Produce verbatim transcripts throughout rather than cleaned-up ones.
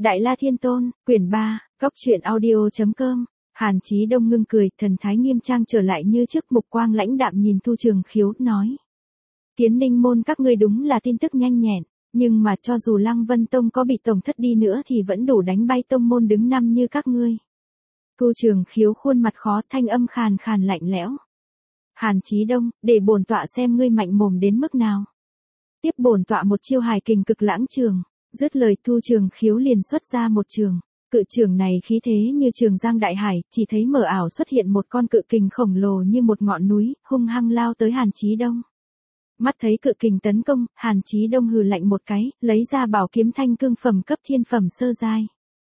Đại La Thiên Tôn, quyển ba, góc truyện audio chấm com. Hàn Chí Đông ngưng cười, thần thái nghiêm trang trở lại như trước, mục quang lãnh đạm nhìn Thu Trường Khiếu, nói. Kiến Ninh môn các ngươi đúng là tin tức nhanh nhẹn, nhưng mà cho dù Lăng Vân Tông có bị tổn thất đi nữa thì vẫn đủ đánh bay tông môn đứng năm như các ngươi. Thu Trường Khiếu khuôn mặt khó, thanh âm khàn khàn lạnh lẽo. Hàn Chí Đông, để bổn tọa xem ngươi mạnh mồm đến mức nào. Tiếp bổn tọa một chiêu hài kình cực lãng trường. Dứt lời Thu Trường Khiếu liền xuất ra một trường. Cự trường này khí thế như trường giang đại hải, chỉ thấy mờ ảo xuất hiện một con cự kình khổng lồ như một ngọn núi, hung hăng lao tới Hàn Chí Đông. Mắt thấy cự kình tấn công, Hàn Chí Đông hừ lạnh một cái, lấy ra bảo kiếm thanh cương phẩm cấp thiên phẩm sơ giai.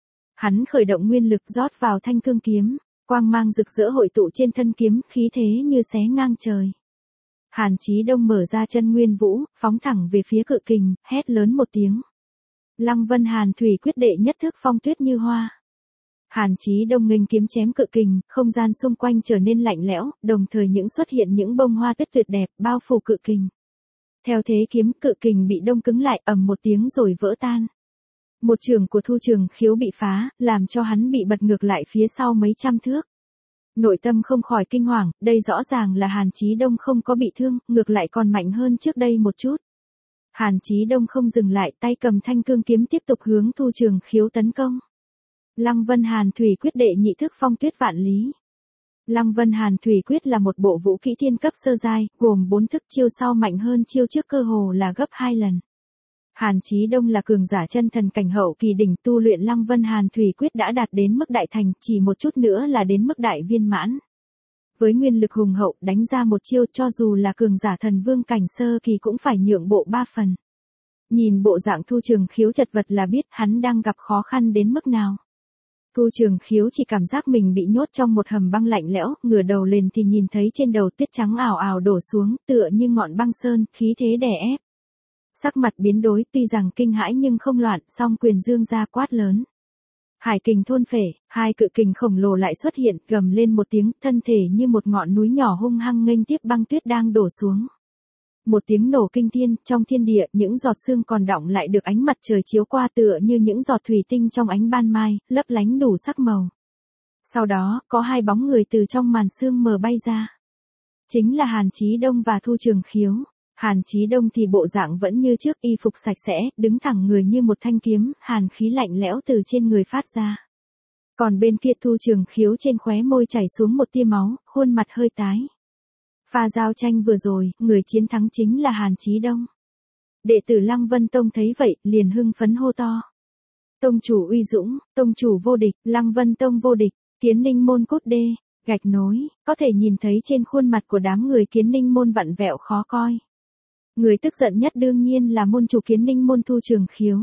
Hắn khởi động nguyên lực rót vào thanh cương kiếm, quang mang rực rỡ hội tụ trên thân kiếm, khí thế như xé ngang trời. Hàn Chí Đông mở ra chân nguyên vũ, phóng thẳng về phía cự kình, hét lớn một tiếng. Lăng Vân Hàn Thủy quyết đệ nhất thức phong tuyết như hoa. Hàn Chí Đông nghênh kiếm chém cự kình, không gian xung quanh trở nên lạnh lẽo, đồng thời những xuất hiện những bông hoa tuyết tuyệt đẹp bao phủ cự kình. Theo thế kiếm, cự kình bị đông cứng lại, ầm một tiếng rồi vỡ tan. Một trường của Thu Trường Khiếu bị phá, làm cho hắn bị bật ngược lại phía sau mấy trăm thước. Nội tâm không khỏi kinh hoàng, đây rõ ràng là Hàn Chí Đông không có bị thương, ngược lại còn mạnh hơn trước đây một chút. Hàn Chí Đông không dừng lại, tay cầm thanh cương kiếm tiếp tục hướng Thu Trường Khiếu tấn công. Lăng Vân Hàn Thủy quyết đệ nhị thức phong tuyết vạn lý. Lăng Vân Hàn Thủy quyết là một bộ vũ kỹ thiên cấp sơ giai, gồm bốn thức, chiêu sau mạnh hơn chiêu trước cơ hồ là gấp hai lần. Hàn Chí Đông là cường giả chân thần cảnh hậu kỳ đỉnh, tu luyện Lăng Vân Hàn Thủy quyết đã đạt đến mức đại thành, chỉ một chút nữa là đến mức đại viên mãn. Với nguyên lực hùng hậu, đánh ra một chiêu cho dù là cường giả thần vương cảnh sơ kỳ cũng phải nhượng bộ ba phần. Nhìn bộ dạng Thu Trường Khiếu chật vật là biết hắn đang gặp khó khăn đến mức nào. Thu Trường Khiếu chỉ cảm giác mình bị nhốt trong một hầm băng lạnh lẽo, ngửa đầu lên thì nhìn thấy trên đầu tuyết trắng ảo ảo đổ xuống, tựa như ngọn băng sơn, khí thế đè ép. Sắc mặt biến đổi, tuy rằng kinh hãi nhưng không loạn, song quyền dương ra quát lớn. Hải kình thôn phệ, hai cự kình khổng lồ lại xuất hiện, gầm lên một tiếng, thân thể như một ngọn núi nhỏ hung hăng nghênh tiếp băng tuyết đang đổ xuống. Một tiếng nổ kinh thiên, trong thiên địa, những giọt sương còn đọng lại được ánh mặt trời chiếu qua tựa như những giọt thủy tinh trong ánh ban mai, lấp lánh đủ sắc màu. Sau đó, có hai bóng người từ trong màn sương mờ bay ra. Chính là Hàn Chí Đông và Thu Trường Khiếu. Hàn Chí Đông thì bộ dạng vẫn như trước, y phục sạch sẽ, đứng thẳng người như một thanh kiếm, hàn khí lạnh lẽo từ trên người phát ra. Còn bên kia Thu Trường Khiếu trên khóe môi chảy xuống một tia máu, khuôn mặt hơi tái. Pha giao tranh vừa rồi, người chiến thắng chính là Hàn Chí Đông. Đệ tử Lăng Vân Tông thấy vậy, liền hưng phấn hô to. Tông chủ uy dũng, tông chủ vô địch, Lăng Vân Tông vô địch, Kiến Ninh môn cốt đê, gạch nối, có thể nhìn thấy trên khuôn mặt của đám người Kiến Ninh môn vặn vẹo khó coi. Người tức giận nhất đương nhiên là môn chủ Kiến Ninh môn Thu Trường Khiếu.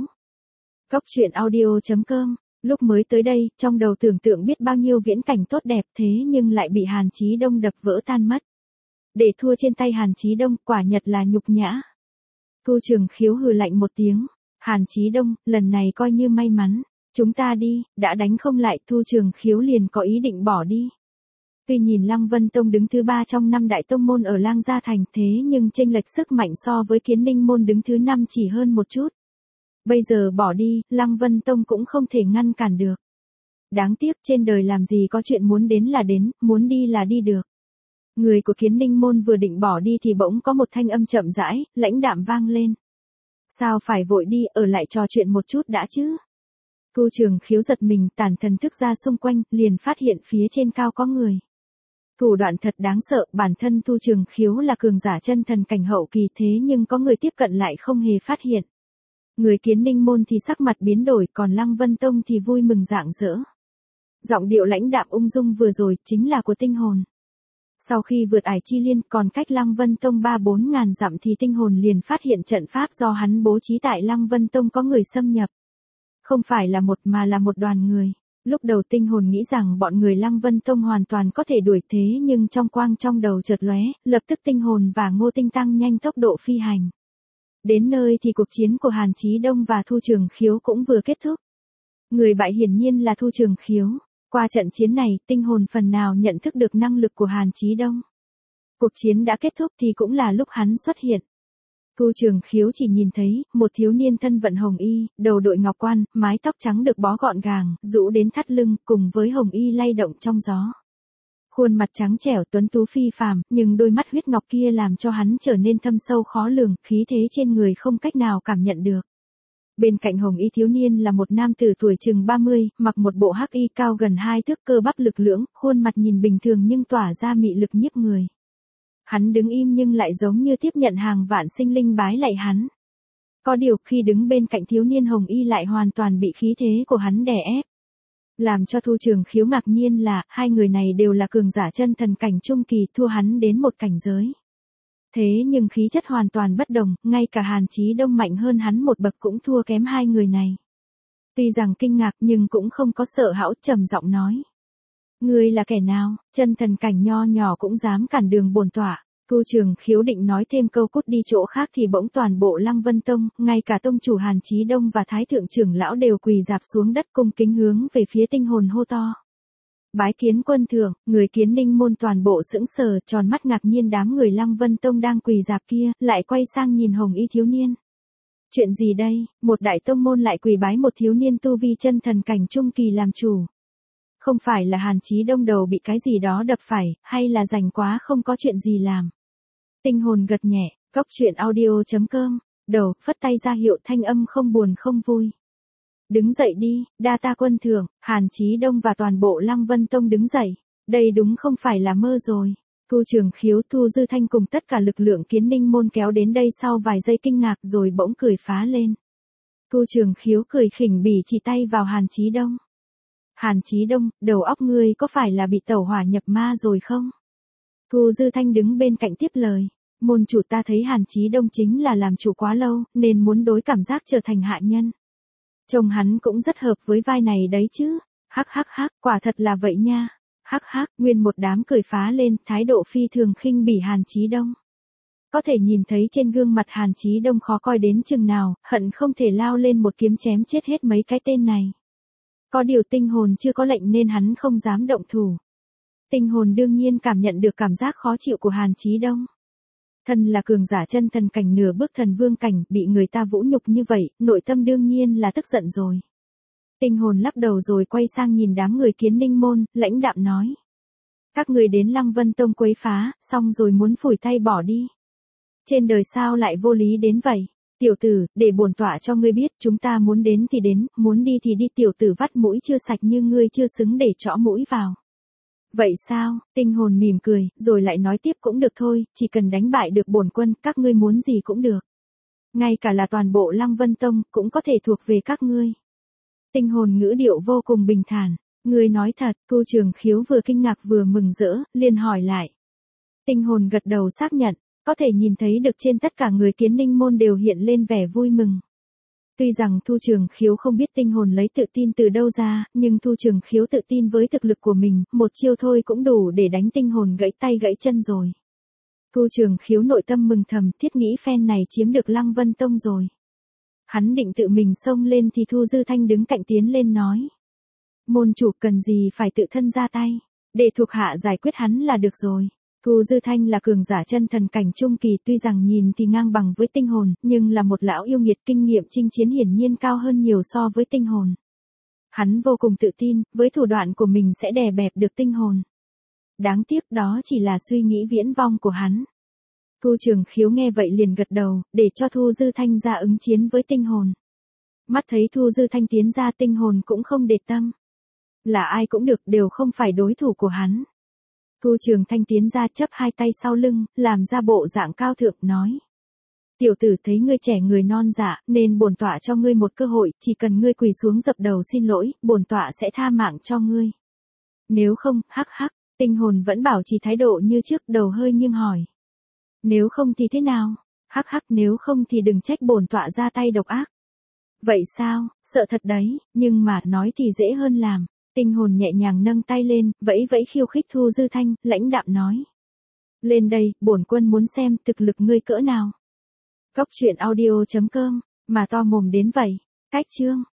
Góc truyện audio chấm com, lúc mới tới đây, trong đầu tưởng tượng biết bao nhiêu viễn cảnh tốt đẹp thế nhưng lại bị Hàn Chí Đông đập vỡ tan mất. Để thua trên tay Hàn Chí Đông, quả nhật là nhục nhã. Thu Trường Khiếu hừ lạnh một tiếng, Hàn Chí Đông, lần này coi như may mắn, chúng ta đi, đã đánh không lại, Thu Trường Khiếu liền có ý định bỏ đi. Tuy nhìn Lăng Vân Tông đứng thứ ba trong năm đại tông môn ở Lang Gia Thành thế nhưng chênh lệch sức mạnh so với Kiến Ninh môn đứng thứ năm chỉ hơn một chút. Bây giờ bỏ đi, Lăng Vân Tông cũng không thể ngăn cản được. Đáng tiếc trên đời làm gì có chuyện muốn đến là đến, muốn đi là đi được. Người của Kiến Ninh môn vừa định bỏ đi thì bỗng có một thanh âm chậm rãi, lãnh đạm vang lên. Sao phải vội đi, ở lại trò chuyện một chút đã chứ? Thu Trường Khiếu giật mình, tản thần thức ra xung quanh, liền phát hiện phía trên cao có người. Thủ đoạn thật đáng sợ, bản thân Thu Trường Khiếu là cường giả chân thần cảnh hậu kỳ thế nhưng có người tiếp cận lại không hề phát hiện. Người Kiến Ninh môn thì sắc mặt biến đổi, còn Lăng Vân Tông thì vui mừng rạng rỡ. Giọng điệu lãnh đạm ung dung vừa rồi chính là của tinh hồn. Sau khi vượt ải chi liên còn cách Lăng Vân Tông ba bốn ngàn dặm thì tinh hồn liền phát hiện trận pháp do hắn bố trí tại Lăng Vân Tông có người xâm nhập. Không phải là một mà là một đoàn người. Lúc đầu tinh hồn nghĩ rằng bọn người Lăng Vân Tông hoàn toàn có thể đuổi thế nhưng trong quang trong đầu chợt lóe, lập tức tinh hồn và Ngô Tinh tăng nhanh tốc độ phi hành. Đến nơi thì cuộc chiến của Hàn Chí Đông và Thu Trường Khiếu cũng vừa kết thúc. Người bại hiển nhiên là Thu Trường Khiếu. Qua trận chiến này, tinh hồn phần nào nhận thức được năng lực của Hàn Chí Đông. Cuộc chiến đã kết thúc thì cũng là lúc hắn xuất hiện. Thu Trường Khiếu chỉ nhìn thấy, một thiếu niên thân vận hồng y, đầu đội ngọc quan, mái tóc trắng được bó gọn gàng, rũ đến thắt lưng, cùng với hồng y lay động trong gió. Khuôn mặt trắng trẻo tuấn tú phi phàm, nhưng đôi mắt huyết ngọc kia làm cho hắn trở nên thâm sâu khó lường, khí thế trên người không cách nào cảm nhận được. Bên cạnh hồng y thiếu niên là một nam tử tuổi chừng ba mươi, mặc một bộ hắc y cao gần hai thước, cơ bắp lực lưỡng, khuôn mặt nhìn bình thường nhưng tỏa ra mị lực nhiếp người. Hắn đứng im nhưng lại giống như tiếp nhận hàng vạn sinh linh bái lạy hắn. Có điều khi đứng bên cạnh thiếu niên hồng y lại hoàn toàn bị khí thế của hắn đè ép. Làm cho Thu Trường Khiếu ngạc nhiên là, hai người này đều là cường giả chân thần cảnh trung kỳ, thua hắn đến một cảnh giới. Thế nhưng khí chất hoàn toàn bất đồng, ngay cả Hàn Chí Đông mạnh hơn hắn một bậc cũng thua kém hai người này. Tuy rằng kinh ngạc nhưng cũng không có sợ hãi, trầm giọng nói. Ngươi là kẻ nào, chân thần cảnh nho nhỏ cũng dám cản đường bổn tọa. Thu Trường Khiếu định nói thêm câu cút đi chỗ khác thì bỗng toàn bộ Lăng Vân Tông, ngay cả tông chủ Hàn Chí Đông và Thái thượng trưởng lão đều quỳ rạp xuống đất cung kính hướng về phía Tinh Hồn hô to. Bái kiến quân thượng, người Kiến Ninh môn toàn bộ sững sờ, tròn mắt ngạc nhiên, đám người Lăng Vân Tông đang quỳ rạp kia, lại quay sang nhìn hồng y thiếu niên. Chuyện gì đây, một đại tông môn lại quỳ bái một thiếu niên tu vi chân thần cảnh trung kỳ làm chủ. Không phải là Hàn Chí Đông đầu bị cái gì đó đập phải, hay là rảnh quá không có chuyện gì làm. Tinh Hồn gật nhẹ, cốc truyện audio chấm com, đầu, phất tay ra hiệu thanh âm không buồn không vui. Đứng dậy đi, đa ta quân thượng, Hàn Chí Đông và toàn bộ Lăng Vân Tông đứng dậy. Đây đúng không phải là mơ rồi. Thu Trường Khiếu, Thu Dư Thanh cùng tất cả lực lượng Kiến Ninh môn kéo đến đây sau vài giây kinh ngạc rồi bỗng cười phá lên. Thu Trường Khiếu cười khỉnh bỉ chỉ tay vào Hàn Chí Đông. Hàn Chí Đông, đầu óc ngươi có phải là bị tẩu hỏa nhập ma rồi không? Thu Dư Thanh đứng bên cạnh tiếp lời. Môn chủ, ta thấy Hàn Chí Đông chính là làm chủ quá lâu, nên muốn đối cảm giác trở thành hạ nhân. Trông hắn cũng rất hợp với vai này đấy chứ. Hắc hắc hắc, quả thật là vậy nha. Hắc hắc, nguyên một đám cười phá lên, thái độ phi thường khinh bỉ Hàn Chí Đông. Có thể nhìn thấy trên gương mặt Hàn Chí Đông khó coi đến chừng nào, hận không thể lao lên một kiếm chém chết hết mấy cái tên này. Có điều Tinh Hồn chưa có lệnh nên hắn không dám động thủ. Tinh Hồn đương nhiên cảm nhận được cảm giác khó chịu của Hàn Chí Đông. Thân là cường giả chân thần cảnh nửa bước thần vương cảnh, bị người ta vũ nhục như vậy, nội tâm đương nhiên là tức giận rồi. Tinh Hồn lắc đầu rồi quay sang nhìn đám người Kiến Ninh môn, lãnh đạm nói. Các người đến Lăng Vân Tông quấy phá, xong rồi muốn phủi tay bỏ đi. Trên đời sao lại vô lý đến vậy? Tiểu tử, để bổn tọa cho ngươi biết, chúng ta muốn đến thì đến, muốn đi thì đi, tiểu tử vắt mũi chưa sạch như ngươi chưa xứng để trõ mũi vào. Vậy sao? Tinh Hồn mỉm cười, rồi lại nói tiếp, cũng được thôi, chỉ cần đánh bại được bổn quân, các ngươi muốn gì cũng được. Ngay cả là toàn bộ Lăng Vân Tông, cũng có thể thuộc về các ngươi. Tinh Hồn ngữ điệu vô cùng bình thản. Ngươi nói thật, Thu Trường Khiếu vừa kinh ngạc vừa mừng rỡ, liền hỏi lại. Tinh Hồn gật đầu xác nhận, có thể nhìn thấy được trên tất cả người Kiến Ninh môn đều hiện lên vẻ vui mừng. Tuy rằng Thu Trường Khiếu không biết Tinh Hồn lấy tự tin từ đâu ra, nhưng Thu Trường Khiếu tự tin với thực lực của mình, một chiêu thôi cũng đủ để đánh Tinh Hồn gãy tay gãy chân rồi. Thu Trường Khiếu nội tâm mừng thầm, thiết nghĩ phen này chiếm được Lăng Vân Tông rồi. Hắn định tự mình xông lên thì Thu Dư Thanh đứng cạnh tiến lên nói. Môn chủ cần gì phải tự thân ra tay, để thuộc hạ giải quyết hắn là được rồi. Thu Dư Thanh là cường giả chân thần cảnh trung kỳ, tuy rằng nhìn thì ngang bằng với Tinh Hồn, nhưng là một lão yêu nghiệt, kinh nghiệm chinh chiến hiển nhiên cao hơn nhiều so với Tinh Hồn. Hắn vô cùng tự tin, với thủ đoạn của mình sẽ đè bẹp được Tinh Hồn. Đáng tiếc đó chỉ là suy nghĩ viễn vông của hắn. Thu Trường Khiếu nghe vậy liền gật đầu, để cho Thu Dư Thanh ra ứng chiến với Tinh Hồn. Mắt thấy Thu Dư Thanh tiến ra, Tinh Hồn cũng không để tâm. Là ai cũng được, đều không phải đối thủ của hắn. Thu Trường Thanh tiến ra, chắp hai tay sau lưng, làm ra bộ dạng cao thượng, nói. Tiểu tử, thấy ngươi trẻ người non dạ, nên bổn tọa cho ngươi một cơ hội, chỉ cần ngươi quỳ xuống dập đầu xin lỗi, bổn tọa sẽ tha mạng cho ngươi. Nếu không, hắc hắc, Tinh Hồn vẫn bảo trì thái độ như trước, đầu hơi nghiêng hỏi. Nếu không thì thế nào? Hắc hắc, nếu không thì đừng trách bổn tọa ra tay độc ác. Vậy sao, sợ thật đấy, nhưng mà nói thì dễ hơn làm. Tinh Hồn nhẹ nhàng nâng tay lên, vẫy vẫy khiêu khích Thu Dư Thanh, lãnh đạm nói. Lên đây, bổn quân muốn xem thực lực ngươi cỡ nào. Cốc truyện audio chấm com, mà to mồm đến vậy. Cách chương.